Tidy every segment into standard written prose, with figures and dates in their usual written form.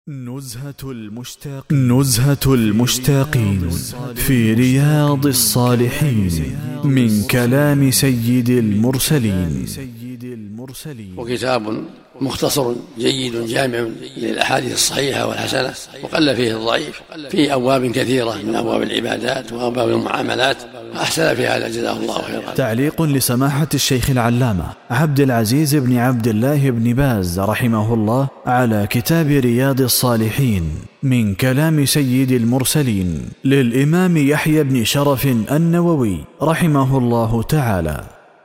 نزهة المشتاقين في رياض الصالحين من كلام سيد المرسلين. وكتاب مختصر جيد جامع للأحاديث الصحيحة والحسنة، وقل فيه الضعيف، في أبواب كثيرة من أبواب العبادات وأبواب المعاملات، أحسن في هذا جزاه الله خيرا. تعليق لسماحة الشيخ العلامة عبد العزيز بن عبد الله بن باز رحمه الله على كتاب رياض الصالحين من كلام سيد المرسلين للإمام يحيى بن شرف النووي رحمه الله تعالى.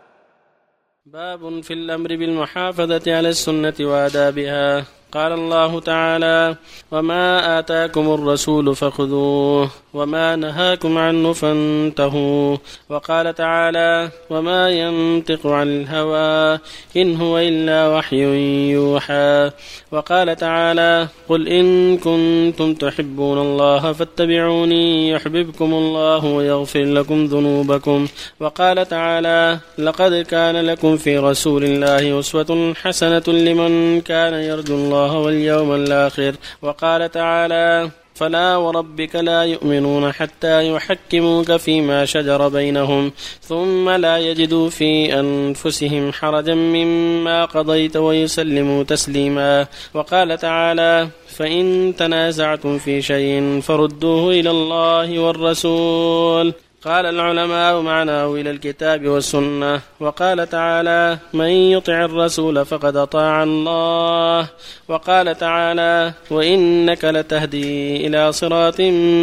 باب في الأمر بالمحافظة على السنة وآدابها. قال الله تعالى: وما آتاكم الرسول فخذوه وما نهاكم عنه فانتهوا. وقال تعالى: وما ينطق عن الهوى إن هو إلا وحي يوحى. وقال تعالى: قل إن كنتم تحبون الله فاتبعوني يحببكم الله ويغفر لكم ذنوبكم. وقال تعالى: لقد كان لكم في رسول الله أسوة حسنة لمن كان يرجو الله واليوم الآخر. وقال تعالى: فلا وربك لا يؤمنون حتى يحكموك فيما شجر بينهم ثم لا يجدوا في أنفسهم حرجا مما قضيت ويسلموا تسليما. وقال تعالى: فإن تنازعتم في شيء فردوه إلى الله والرسول. قال العلماء معناه إلى الكتاب والسنة. وقال تعالى: من يطع الرسول فقد أطاع الله. وقال تعالى: وإنك لتهدي إلى صراط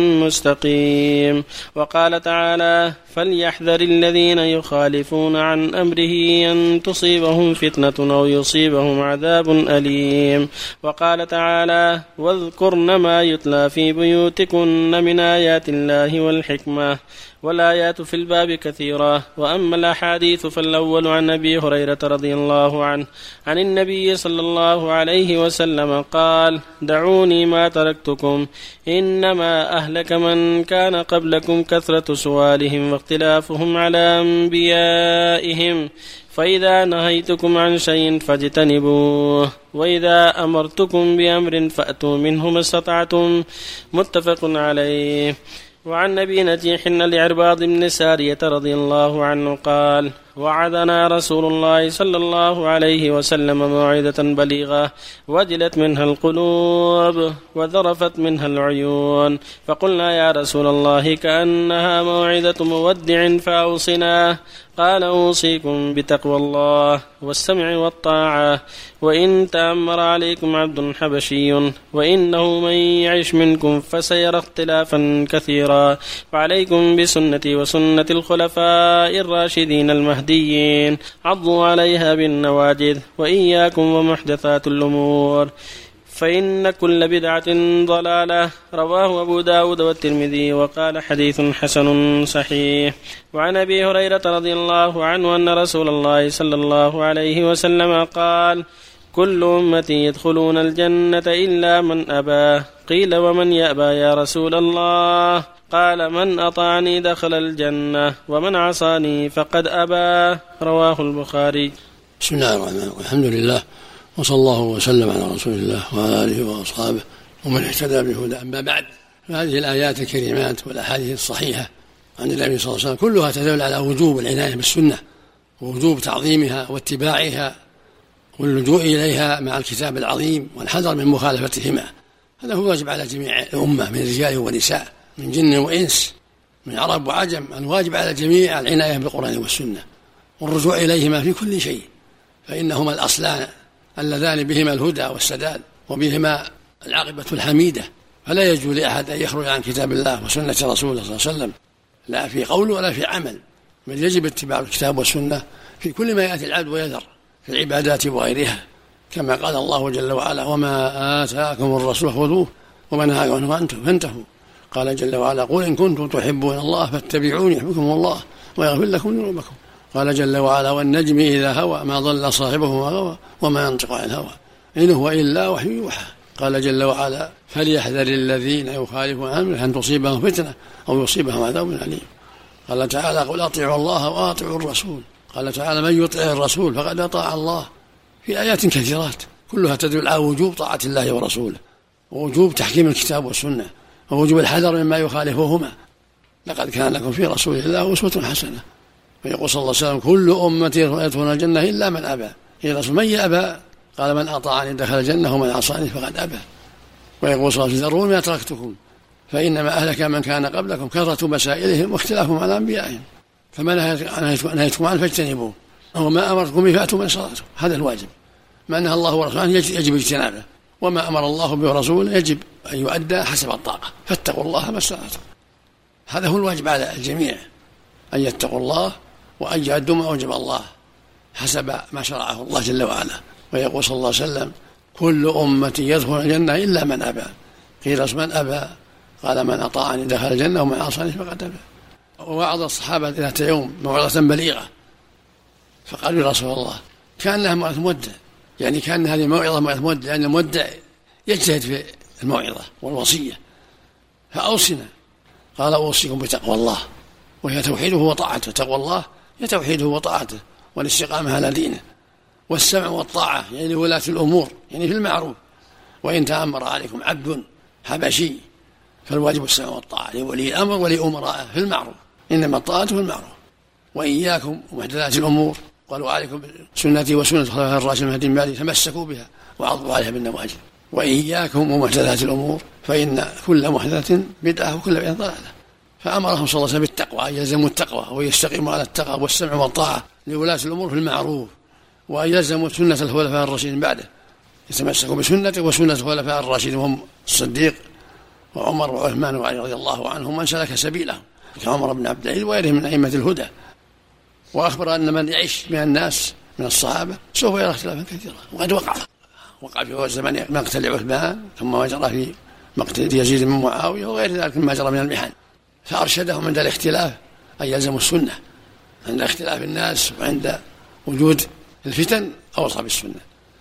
مستقيم. وقال تعالى: فليحذر الذين يخالفون عن أمره أن تصيبهم فتنة أو يصيبهم عذاب أليم. وقال تعالى: واذكرن ما يتلى في بيوتكن من آيات الله والحكمة. والآيات في الباب كثيرة. وأما الأحاديث فالأول عن أبي هريرة رضي الله عنه عن النبي صلى الله عليه وسلم قال: دعوني ما تركتكم إنما أهلك من كان قبلكم كثرة سؤالهم واختلافهم على أنبيائهم، فإذا نهيتكم عن شيء فاجتنبوه وإذا أمرتكم بأمر فأتوا منه ما استطعتم. متفق عليه. وعن أبي نجيح العرباض بن سارية رضي الله عنه قال: وعدنا رسول الله صلى الله عليه وسلم موعظة بليغة وجلت منها القلوب وذرفت منها العيون، فقلنا: يا رسول الله كأنها موعظة مودع فأوصنا. قال: أوصيكم بتقوى الله والسمع والطاعة، وإن تأمر عليكم عبد حبشي وإنه من يعش منكم فسيرى اختلافا كثيرا، فعليكم بسنتي وسنة الخلفاء الراشدين المهديين، عضوا عليها بالنواجذ، وإياكم ومحدثات الأمور، فإن كل بدعة ضلالة. رواه أبو داود والترمذي وقال: حديث حسن صحيح. وعن أبي هريرة رضي الله عنه أن رسول الله صلى الله عليه وسلم قال: كل أمتي يدخلون الجنة إلا من أبى. قيل: ومن يأبى يا رسول الله؟ قال: من أطاعني دخل الجنة ومن عصاني فقد أبى. رواه البخاري. بسم الله الرحمن الرحيم. الحمد لله وصلى الله وسلم على رسول الله وعلى آله وأصحابه ومن اهتدى بهداه. أما بعد، فهذه الآيات الكريمات والأحاديث الصحيحة عن النبي صلى الله عليه وسلم كلها تدل على وجوب العناية بالسنة ووجوب تعظيمها واتباعها واللجوء إليها مع الكتاب العظيم والحذر من مخالفتهما. هذا هو واجب على جميع الأمة من رجال ونساء، من جن وإنس، من عرب وعجم. الواجب على الجميع العناية بالقرآن والسنة والرجوع إليهما في كل شيء، فإنهما الأصلان اللذان بهما الهدى والسداد وبهما العاقبة الحميدة. فلا يجوز لأحد أن يخرج عن كتاب الله وسنة رسوله صلى الله عليه وسلم، لا في قول ولا في عمل، بل يجب اتباع الكتاب والسنة في كل ما يأتي العبد ويذر في العبادات وغيرها، كما قال الله جل وعلا: وما آتاكم الرسول خذوه وما نهاكم عنه فانتهوا. قال جل وعلا: قل إن كنتم تحبون الله فاتبعوني يحببكم الله ويغفر لكم ذنوبكم. قال جل وعلا: والنجم إذا هوى ما ضل صاحبه وما غوى وما ينطق عن الهوى إن هو إلا وحي يوحى. قال جل وعلا: فليحذر الذين يخالفون عن أمره أن تصيبهم فتنة أو يصيبهم عذاب أليم. قال تعالى: قل أطيعوا الله وأطيعوا الرسول. قال تعالى: من يطع الرسول فقد أطاع الله. في آيات كثيرات كلها تدل على وجوب طاعة الله ورسوله ووجوب تحكيم الكتاب والسنة ووجوب الحذر مما يخالفهما. لقد كان لكم في رسول الله أسوة حسنة. ويقول صلى الله عليه وسلم كل أمتي يدخلون الجنة إلا من أبى. قيل رسول من يأبى؟ قال من أطاعني دخل الجنة ومن عصاني فقد أبى. ويقول صلى الله عليه وسلم ذروني ما تركتكم فإنما أهلك من كان قبلكم كثرة مسائلهم واختلافهم على أنبيائهم فما نهيتكم عنه فاجتنبوه وما أمرتكم به فأتوا من صلاته. هذا الواجب. ما نهى الله ورسوله يجب اجتنابه وما أمر الله به ورسوله يجب أن يؤدى حسب الطاقة فاتقوا الله ما استطعتم. هذا هو الواجب على الجميع أن يتقوا الله وأن يؤدوا ما أوجب الله حسب ما شرعه الله جل وعلا. ويقول صلى الله عليه وسلم كل أمتي يدخل الجنة إلا من أبى. قيل من أبى؟ قال من أطاعني دخل الجنة ومن عصاني فقد أبى. ووعظ الصحابة ذات يوم موعظة بليغة فقالوا يا رسول الله كان لها موعظة مودع، يعني كان هذه الموعظة موعظة مودع لأن المودع يجتهد في الموعظة والوصية فأوصنا. قال أوصيكم بتقوى الله وهي توحيده وطاعته. تقوى الله هي توحيده وطاعته والاستقامة على دينه والسمع والطاعة يعني لولاة الأمور يعني في المعروف. وإن تأمر عليكم عبد حبشي فالواجب السمع والطاعة لولي الأمر ولأمرائه في المعروف إنما الطاعة في المعروف. وإياكم ومحدثات الأمور قالوا عليكم سنتي وسنة الخلفاء الراشدين المهديين من بعدي تمسكوا بها وعضوا عليها بالنواجذ. وإياكم ومحدثات الأمور فإن كل محدثة بدعة وكل بدعة ضلالة. فأمرهم صلى الله عليه وسلم بالتقوى أن يلزموا التقوى ويستقيموا على التقوى والسمع والطاعة لولاة الأمور في المعروف وأن يلزموا سنة الخلفاء الراشدين بعده يتمسكوا بسنته وسنة الخلفاء الراشدين وهم الصديق وعمر وعثمان وعلي رضي الله عنهم من سلك سبيلهم كعمر بن عبد العزيز وغيرهم من أئمة الهدى. وأخبر أن من يعيش من الناس من الصحابة سوف يرى اختلافا كثيرا وقد وقع في زمن مقتل عثمان ثم ما جرى في مقتل يزيد بن معاوية وغير ذلك مما جرى من المحن. فأرشدهم عند الاختلاف أن يلزموا السنة عند اختلاف الناس وعند وجود الفتن أوصى بالسنة.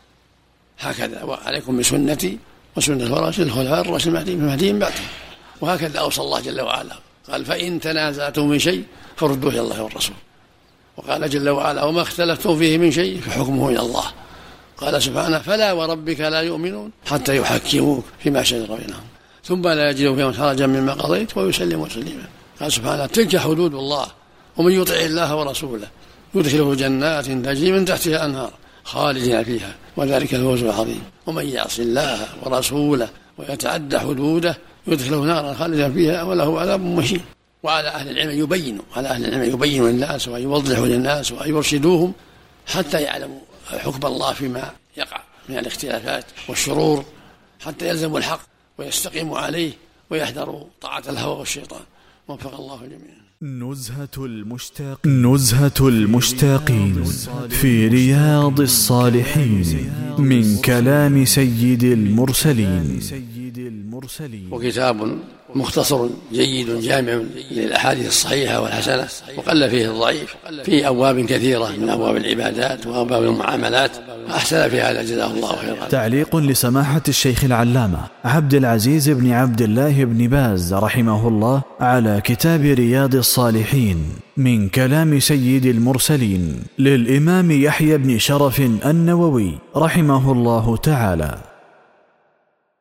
هكذا وعليكم بسنتي وسنة الخلفاء الراشدين المهديين بعده. وهكذا أوصى الله جل وعلا قال فإن تنازعتم من شيء فردوه إلى الله والرسول. وقال جل وعلا وما اختلفتم فيه من شيء فحكمه إلى الله. قال سبحانه فلا وربك لا يؤمنون حتى يحكموك فيما شجر بينهم ثم لا يجدوا فيهم حرجا مما قضيت ويسلموا تسليما. قال سبحانه تلك حدود الله ومن يطع الله ورسوله يدخله جنات تجري من تحتها أنهار خالدين فيها وذلك الفوز العظيم. ومن يعص الله ورسوله ويتعدى حدوده يدخله نارا خالدا فيها وله عذاب مهين. وعلى أهل العلم يبينوا للناس ويوضحوا للناس ويرشدوهم حتى يعلموا حكم الله فيما يقع من الاختلافات والشرور حتى يلزموا الحق ويستقيموا عليه ويحذروا طاعة الهوى والشيطان. وفق الله جميعا. نزهة المشتاقين في رياض الصالحين من كلام سيد المرسلين. وكتاب مختصر جيد جامع للأحاديث الصحيحة والحسنة وقل فيه الضعيف في أبواب كثيرة من أبواب العبادات وأبواب المعاملات أحسن في هذا جزاه الله خيرا. تعليق لسماحة الشيخ العلامة عبد العزيز بن عبد الله بن باز رحمه الله على كتاب رياض الصالحين من كلام سيد المرسلين للإمام يحيى بن شرف النووي رحمه الله تعالى.